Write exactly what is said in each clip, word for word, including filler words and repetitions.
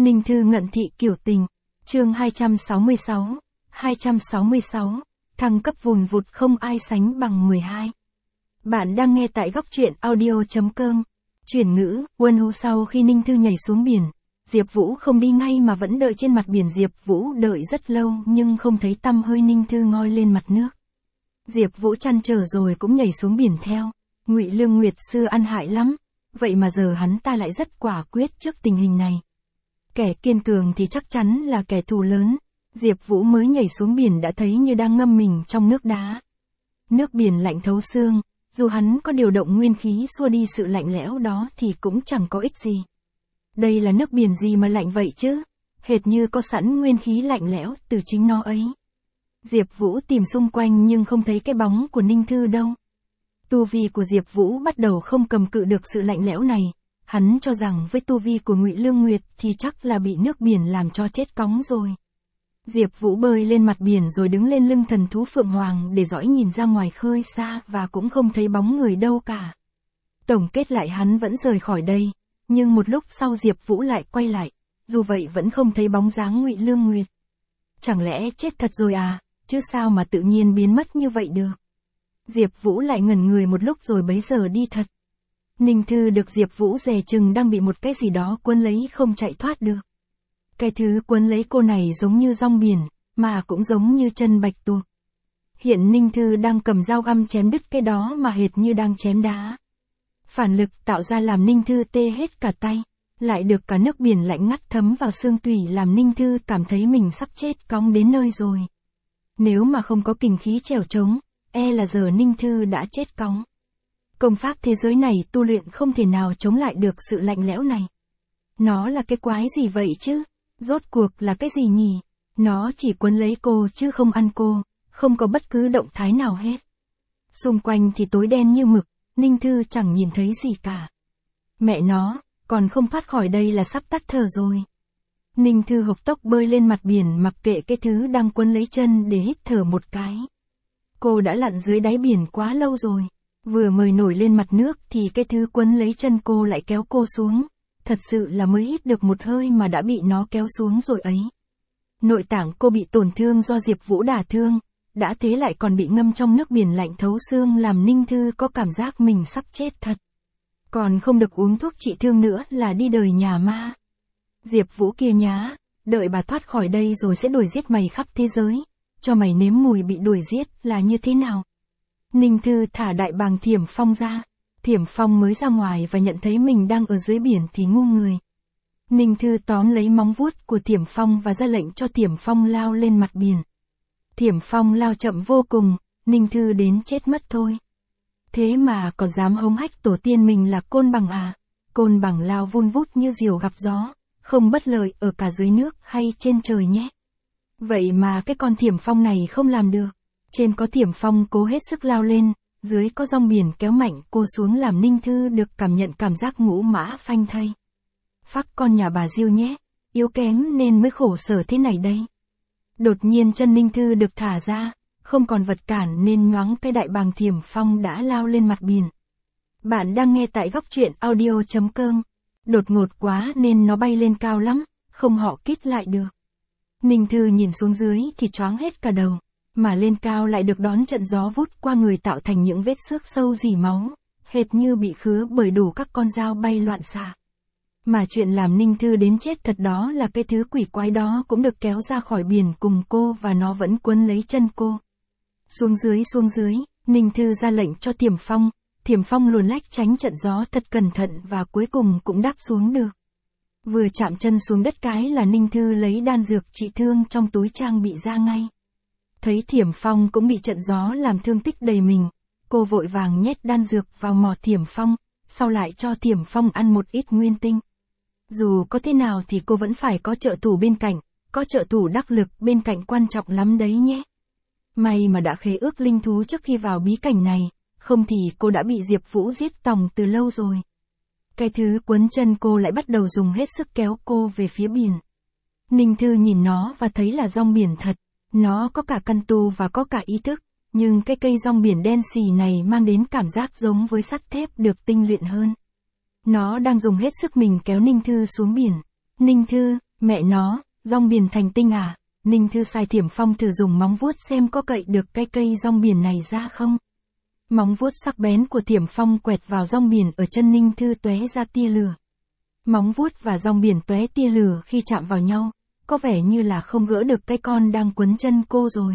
Ninh Thư ngận thị kiểu tình. Chương hai trăm sáu mươi sáu. hai trăm sáu mươi sáu. Thăng cấp vùn vụt không ai sánh bằng mười hai. Bạn đang nghe tại góc truyện audio.com. Chuyển ngữ, Quân Hú sau khi Ninh Thư nhảy xuống biển, Diệp Vũ không đi ngay mà vẫn đợi trên mặt biển. Diệp Vũ đợi rất lâu nhưng không thấy tăm hơi Ninh Thư ngoi lên mặt nước. Diệp Vũ trăn trở rồi cũng nhảy xuống biển theo. Ngụy Lương Nguyệt xưa ăn hại lắm, vậy mà giờ hắn ta lại rất quả quyết trước tình hình này. Kẻ kiên cường thì chắc chắn là kẻ thù lớn. Diệp Vũ mới nhảy xuống biển đã thấy như đang ngâm mình trong nước đá. Nước biển lạnh thấu xương, dù hắn có điều động nguyên khí xua đi sự lạnh lẽo đó thì cũng chẳng có ích gì. Đây là nước biển gì mà lạnh vậy chứ? Hệt như có sẵn nguyên khí lạnh lẽo từ chính nó ấy. Diệp Vũ tìm xung quanh nhưng không thấy cái bóng của Ninh Thư đâu. Tu vi của Diệp Vũ bắt đầu không cầm cự được sự lạnh lẽo này. Hắn cho rằng với tu vi của Ngụy Lương Nguyệt thì chắc là bị nước biển làm cho chết cóng rồi. Diệp Vũ bơi lên mặt biển rồi đứng lên lưng thần thú Phượng Hoàng để dõi nhìn ra ngoài khơi xa và cũng không thấy bóng người đâu cả. Tổng kết lại hắn vẫn rời khỏi đây, nhưng một lúc sau Diệp Vũ lại quay lại, dù vậy vẫn không thấy bóng dáng Ngụy Lương Nguyệt. Chẳng lẽ chết thật rồi à, chứ sao mà tự nhiên biến mất như vậy được. Diệp Vũ lại ngẩn người một lúc rồi bấy giờ đi thật. Ninh Thư được Diệp Vũ dè chừng đang bị một cái gì đó quấn lấy không chạy thoát được. Cái thứ quấn lấy cô này giống như rong biển, mà cũng giống như chân bạch tuộc. Hiện Ninh Thư đang cầm dao găm chém đứt cái đó mà hệt như đang chém đá. Phản lực tạo ra làm Ninh Thư tê hết cả tay, lại được cả nước biển lạnh ngắt thấm vào xương tủy làm Ninh Thư cảm thấy mình sắp chết cóng đến nơi rồi. Nếu mà không có kình khí trèo trống, e là giờ Ninh Thư đã chết cóng. Công pháp thế giới này tu luyện không thể nào chống lại được sự lạnh lẽo này. Nó là cái quái gì vậy chứ? Rốt cuộc là cái gì nhỉ? Nó chỉ quấn lấy cô chứ không ăn cô, không có bất cứ động thái nào hết. Xung quanh thì tối đen như mực, Ninh Thư chẳng nhìn thấy gì cả. Mẹ nó, còn không thoát khỏi đây là sắp tắt thở rồi. Ninh Thư hộc tốc bơi lên mặt biển mặc kệ cái thứ đang quấn lấy chân để hít thở một cái. Cô đã lặn dưới đáy biển quá lâu rồi. Vừa mới nổi lên mặt nước thì cái thứ quấn lấy chân cô lại kéo cô xuống. Thật sự là mới hít được một hơi mà đã bị nó kéo xuống rồi ấy. Nội tạng cô bị tổn thương do Diệp Vũ đả thương, đã thế lại còn bị ngâm trong nước biển lạnh thấu xương làm Ninh Thư có cảm giác mình sắp chết thật. Còn không được uống thuốc trị thương nữa là đi đời nhà ma. Diệp Vũ kia nhá, đợi bà thoát khỏi đây rồi sẽ đuổi giết mày khắp thế giới, cho mày nếm mùi bị đuổi giết là như thế nào. Ninh Thư thả đại bàng Thiểm Phong ra. Thiểm Phong mới ra ngoài và nhận thấy mình đang ở dưới biển thì ngu người. Ninh Thư tóm lấy móng vuốt của Thiểm Phong và ra lệnh cho Thiểm Phong lao lên mặt biển. Thiểm Phong lao chậm vô cùng, Ninh Thư đến chết mất thôi. Thế mà còn dám hống hách tổ tiên mình là Côn Bằng à? Côn Bằng lao vun vút như diều gặp gió, không bất lợi ở cả dưới nước hay trên trời nhé. Vậy mà cái con Thiểm Phong này không làm được. Trên có Thiểm Phong cố hết sức lao lên, dưới có rong biển kéo mạnh cô xuống làm Ninh Thư được cảm nhận cảm giác ngũ mã phanh thây. Phắc con nhà bà Diêu nhé, yếu kém nên mới khổ sở thế này đây. Đột nhiên chân Ninh Thư được thả ra, không còn vật cản nên nhoáng cái đại bàng Thiểm Phong đã lao lên mặt biển. Bạn đang nghe tại góc truyện audio.com. Đột ngột quá nên nó bay lên cao lắm, không họ kít lại được. Ninh Thư nhìn xuống dưới thì choáng hết cả đầu. Mà lên cao lại được đón trận gió vút qua người tạo thành những vết xước sâu rỉ máu, hệt như bị khứa bởi đủ các con dao bay loạn xạ. Mà chuyện làm Ninh Thư đến chết thật đó là cái thứ quỷ quái đó cũng được kéo ra khỏi biển cùng cô và nó vẫn quấn lấy chân cô. Xuống dưới xuống dưới, Ninh Thư ra lệnh cho Thiểm Phong, Thiểm Phong luồn lách tránh trận gió thật cẩn thận và cuối cùng cũng đáp xuống được. Vừa chạm chân xuống đất cái là Ninh Thư lấy đan dược trị thương trong túi trang bị ra ngay. Thấy Thiểm Phong cũng bị trận gió làm thương tích đầy mình, cô vội vàng nhét đan dược vào mỏ Thiểm Phong, sau lại cho Thiểm Phong ăn một ít nguyên tinh. Dù có thế nào thì cô vẫn phải có trợ thủ bên cạnh, có trợ thủ đắc lực bên cạnh quan trọng lắm đấy nhé. May mà đã khế ước linh thú trước khi vào bí cảnh này, không thì cô đã bị Diệp Vũ giết tòng từ lâu rồi. Cái thứ quấn chân cô lại bắt đầu dùng hết sức kéo cô về phía biển. Ninh Thư nhìn nó và thấy là rong biển thật. Nó có cả căn tu và có cả ý thức, nhưng cái cây rong biển đen xì này mang đến cảm giác giống với sắt thép được tinh luyện hơn. Nó đang dùng hết sức mình kéo Ninh Thư xuống biển. Ninh Thư, Mẹ nó, rong biển thành tinh à? Ninh Thư sai Thiểm Phong thử dùng móng vuốt xem có cậy được cái cây rong biển này ra không. Móng vuốt sắc bén của Thiểm Phong quẹt vào rong biển ở chân Ninh Thư tóe ra tia lửa. Móng vuốt và rong biển tóe tia lửa khi chạm vào nhau, có vẻ như là không gỡ được cái con đang quấn chân cô rồi.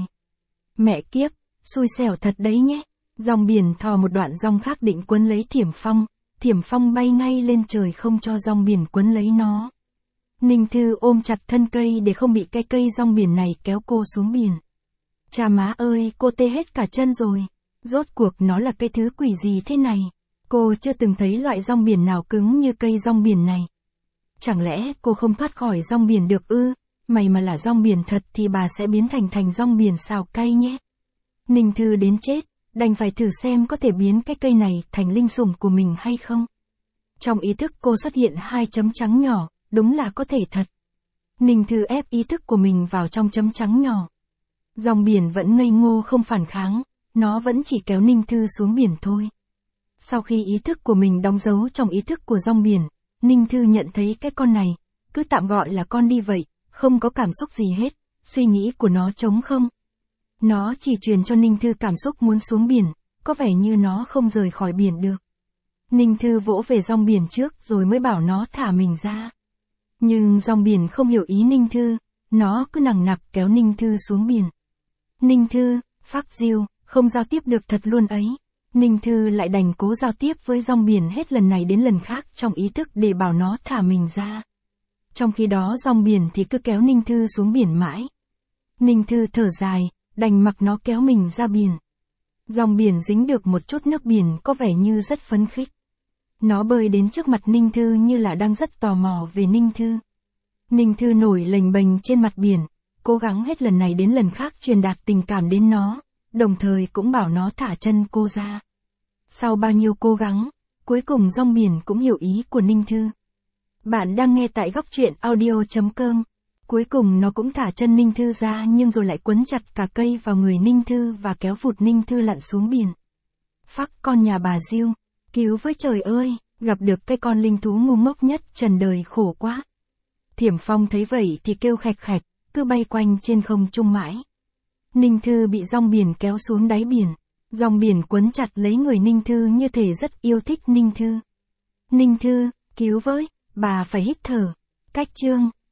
Mẹ kiếp, xui xẻo thật đấy nhé. Rong biển thò một đoạn rong khác định quấn lấy Thiểm Phong, Thiểm Phong bay ngay lên trời không cho rong biển quấn lấy nó. Ninh Thư ôm chặt thân cây để không bị cái cây rong biển này kéo cô xuống biển. Cha má ơi, cô tê hết cả chân rồi. Rốt cuộc nó là cái thứ quỷ gì thế này? Cô chưa từng thấy loại rong biển nào cứng như cây rong biển này. Chẳng lẽ cô không thoát khỏi rong biển được ư? Mày mà là rong biển thật thì bà sẽ biến thành thành rong biển xào cay nhé. Ninh Thư đến chết, đành phải thử xem có thể biến cái cây này thành linh sủng của mình hay không. Trong ý thức cô xuất hiện hai chấm trắng nhỏ, đúng là có thể thật. Ninh Thư ép ý thức của mình vào trong chấm trắng nhỏ. Rong biển vẫn ngây ngô không phản kháng, nó vẫn chỉ kéo Ninh Thư xuống biển thôi. Sau khi ý thức của mình đóng dấu trong ý thức của rong biển, Ninh Thư nhận thấy cái con này, cứ tạm gọi là con đi vậy, không có cảm xúc gì hết, suy nghĩ của nó trống không. Nó chỉ truyền cho Ninh Thư cảm xúc muốn xuống biển, có vẻ như nó không rời khỏi biển được. Ninh Thư vỗ về rong biển trước rồi mới bảo nó thả mình ra. Nhưng rong biển không hiểu ý Ninh Thư, nó cứ nằng nặc kéo Ninh Thư xuống biển. Ninh Thư, phắc diêu, không giao tiếp được thật luôn ấy. Ninh Thư lại đành cố giao tiếp với rong biển hết lần này đến lần khác trong ý thức để bảo nó thả mình ra. Trong khi đó rong biển thì cứ kéo Ninh Thư xuống biển mãi. Ninh Thư thở dài, đành mặc nó kéo mình ra biển. Rong biển dính được một chút nước biển có vẻ như rất phấn khích. Nó bơi đến trước mặt Ninh Thư như là đang rất tò mò về Ninh Thư. Ninh Thư nổi lềnh bềnh trên mặt biển, cố gắng hết lần này đến lần khác truyền đạt tình cảm đến nó, đồng thời cũng bảo nó thả chân cô ra. Sau bao nhiêu cố gắng, cuối cùng rong biển cũng hiểu ý của Ninh Thư. Bạn đang nghe tại góc truyện audio chấm com. Cuối cùng nó cũng thả chân Ninh Thư ra nhưng rồi lại quấn chặt cả cây vào người Ninh Thư và kéo vụt Ninh Thư lặn xuống biển. Phắc con nhà bà Diêu, cứu với trời ơi, gặp được cái con linh thú ngu ngốc nhất trần đời khổ quá. Thiểm Phong thấy vậy thì kêu khạch khạch, cứ bay quanh trên không trung mãi. Ninh Thư bị rong biển kéo xuống đáy biển. Rong biển quấn chặt lấy người Ninh Thư như thể rất yêu thích Ninh Thư. Ninh Thư, cứu với, bà phải hít thở. Cách chương